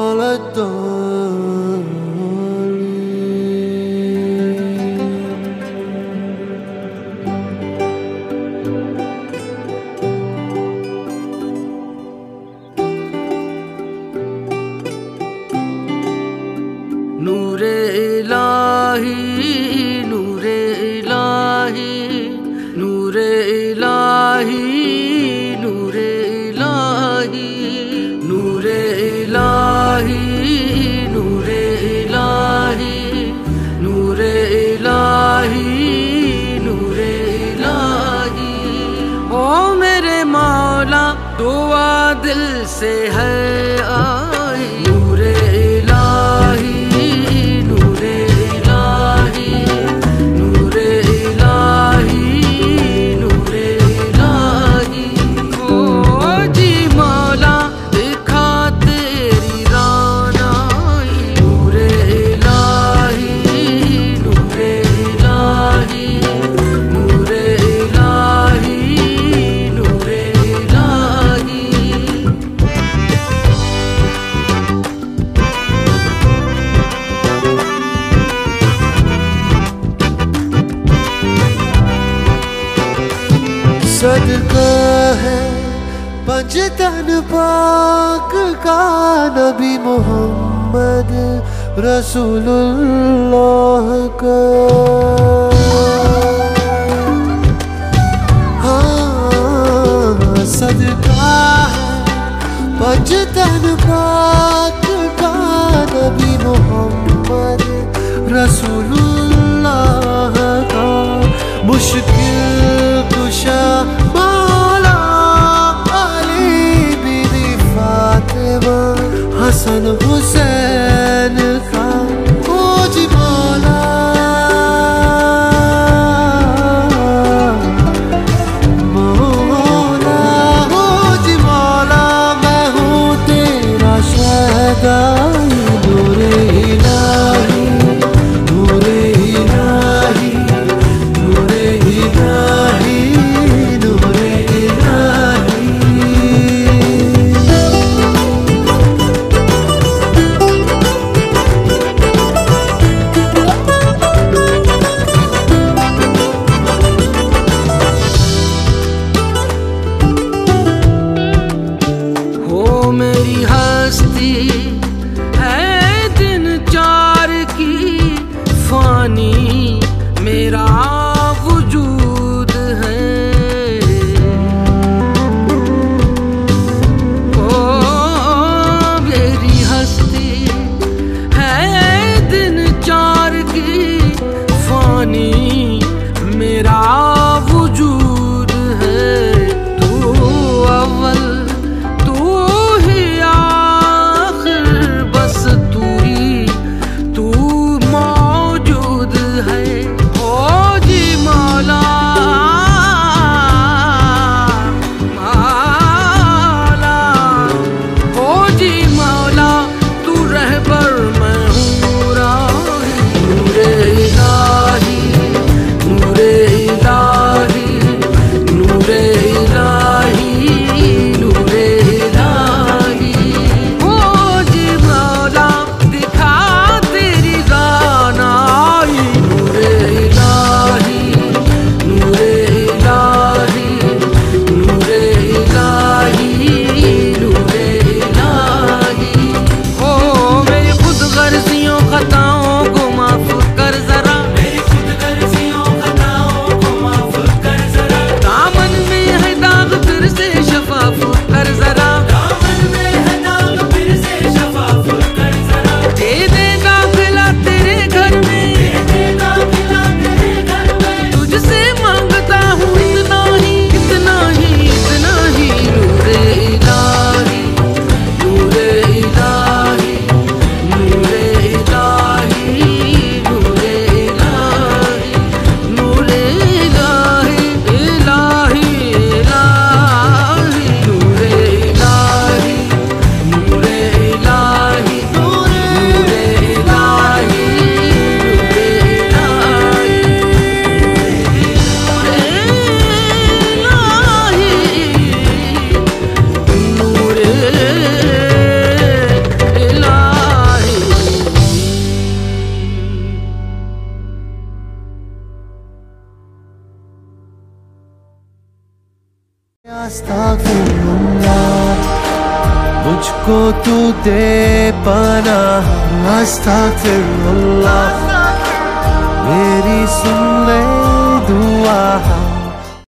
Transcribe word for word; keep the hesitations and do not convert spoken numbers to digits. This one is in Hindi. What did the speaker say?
ولا الضالين. नूरे इलाही नूरे इलाही नूरे इलाही नूरे इलाही नूरे इलाही नूरे इलाही नूरे इलाही नूरे इलाही। ओ मेरे मौला दुआ दिल से है आई। नूरे इलाही नूरे इलाही नूरे इलाही नूरे इलाही। ओ जी मौला दिखा तेरी रानाई। नूरे इलाही नूरे इलाही नूरे इलाही नूरे इलाही। सदका है पंजतन पाक का नबी मोहम्मद रसूलुल्लाह का। हाँ सदका है पंजतन पाक का नबी मोहम्मद रसूलुल्लाह का। मुश्किल कुशा मौला अली बीबी फातिमा हसन हुसैन का। ओ जी मौला मौला ओ जी मौला मैं हूँ तेरा शहदा। नूरे इलाही नूरे इलाही नूरे इलाही नूरे इलाही। अस्तगफिरुल्लाह, मुझको तू दे पनाह। अस्तगफिरुल्लाह, मेरी सुन ले दुआ।